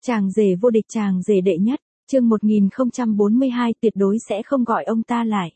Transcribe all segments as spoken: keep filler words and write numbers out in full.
Chàng rể vô địch, chàng rể đệ nhất, chương một nghìn không trăm bốn mươi hai, tuyệt đối sẽ không gọi ông ta lại.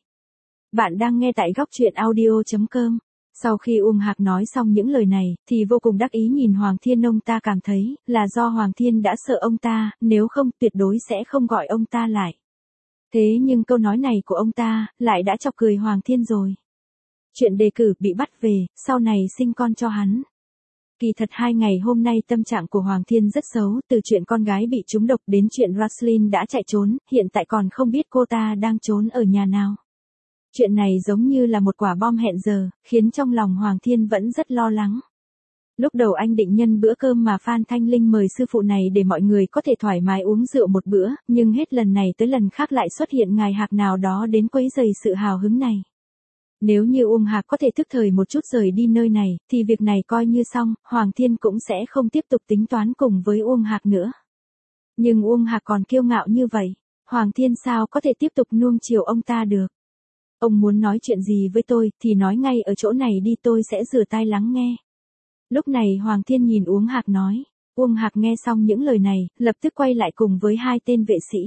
Bạn đang nghe tại góc truyện audio chấm com. Sau khi Uông Hạc nói xong những lời này, thì vô cùng đắc ý nhìn Hoàng Thiên. Ông ta cảm thấy, là do Hoàng Thiên đã sợ ông ta, nếu không tuyệt đối sẽ không gọi ông ta lại. Thế nhưng câu nói này của ông ta, lại đã chọc cười Hoàng Thiên rồi. Chuyện đề cử bị bắt về, sau này sinh con cho hắn. Kỳ thật hai ngày hôm nay tâm trạng của Hoàng Thiên rất xấu, từ chuyện con gái bị trúng độc đến chuyện Roslyn đã chạy trốn, hiện tại còn không biết cô ta đang trốn ở nhà nào. Chuyện này giống như là một quả bom hẹn giờ, khiến trong lòng Hoàng Thiên vẫn rất lo lắng. Lúc đầu anh định nhân bữa cơm mà Phan Thanh Linh mời sư phụ này để mọi người có thể thoải mái uống rượu một bữa, nhưng hết lần này tới lần khác lại xuất hiện ngài Hạc nào đó đến quấy rầy sự hào hứng này. Nếu như Uông Hạc có thể thức thời một chút rời đi nơi này, thì việc này coi như xong, Hoàng Thiên cũng sẽ không tiếp tục tính toán cùng với Uông Hạc nữa. Nhưng Uông Hạc còn kiêu ngạo như vậy, Hoàng Thiên sao có thể tiếp tục nuông chiều ông ta được. Ông muốn nói chuyện gì với tôi, thì nói ngay ở chỗ này đi, tôi sẽ rửa tai lắng nghe. Lúc này Hoàng Thiên nhìn Uông Hạc nói. Uông Hạc nghe xong những lời này, lập tức quay lại cùng với hai tên vệ sĩ.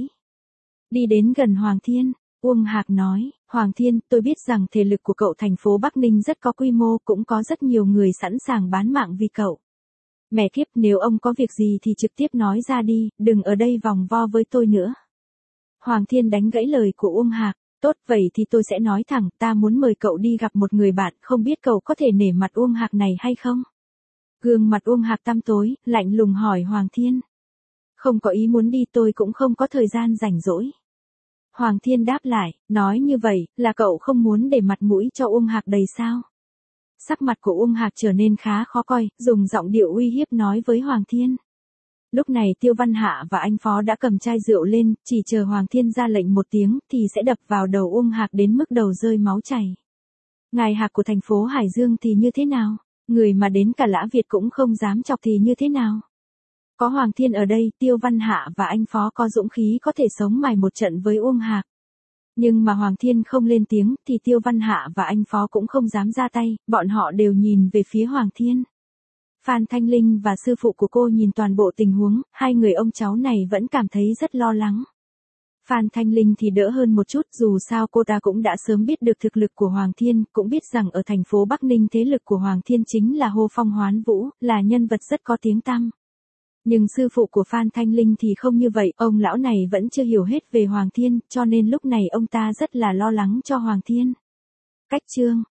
Đi đến gần Hoàng Thiên. Uông Hạc nói, Hoàng Thiên, tôi biết rằng thể lực của cậu thành phố Bắc Ninh rất có quy mô, cũng có rất nhiều người sẵn sàng bán mạng vì cậu. Mẹ kiếp, nếu ông có việc gì thì trực tiếp nói ra đi, đừng ở đây vòng vo với tôi nữa. Hoàng Thiên đánh gãy lời của Uông Hạc, tốt vậy thì tôi sẽ nói thẳng, ta muốn mời cậu đi gặp một người bạn, không biết cậu có thể nể mặt Uông Hạc này hay không? Gương mặt Uông Hạc tăm tối, lạnh lùng hỏi Hoàng Thiên. Không có ý muốn đi, tôi cũng không có thời gian rảnh rỗi. Hoàng Thiên đáp lại, nói như vậy, là cậu không muốn để mặt mũi cho Uông Hạc đầy sao? Sắc mặt của Uông Hạc trở nên khá khó coi, dùng giọng điệu uy hiếp nói với Hoàng Thiên. Lúc này Tiêu Văn Hạ và anh Phó đã cầm chai rượu lên, chỉ chờ Hoàng Thiên ra lệnh một tiếng, thì sẽ đập vào đầu Uông Hạc đến mức đầu rơi máu chảy. Ngài Hạc của thành phố Hải Dương thì như thế nào? Người mà đến cả Lã Việt cũng không dám chọc thì như thế nào? Có Hoàng Thiên ở đây, Tiêu Văn Hạ và anh Phó có dũng khí có thể sống mài một trận với Uông Hạc. Nhưng mà Hoàng Thiên không lên tiếng, thì Tiêu Văn Hạ và anh Phó cũng không dám ra tay, bọn họ đều nhìn về phía Hoàng Thiên. Phan Thanh Linh và sư phụ của cô nhìn toàn bộ tình huống, hai người ông cháu này vẫn cảm thấy rất lo lắng. Phan Thanh Linh thì đỡ hơn một chút, dù sao cô ta cũng đã sớm biết được thực lực của Hoàng Thiên, cũng biết rằng ở thành phố Bắc Ninh thế lực của Hoàng Thiên chính là Hô Phong Hoán Vũ, là nhân vật rất có tiếng tăm. Nhưng sư phụ của Phan Thanh Linh thì không như vậy, ông lão này vẫn chưa hiểu hết về Hoàng Thiên, cho nên lúc này ông ta rất là lo lắng cho Hoàng Thiên. Cách chương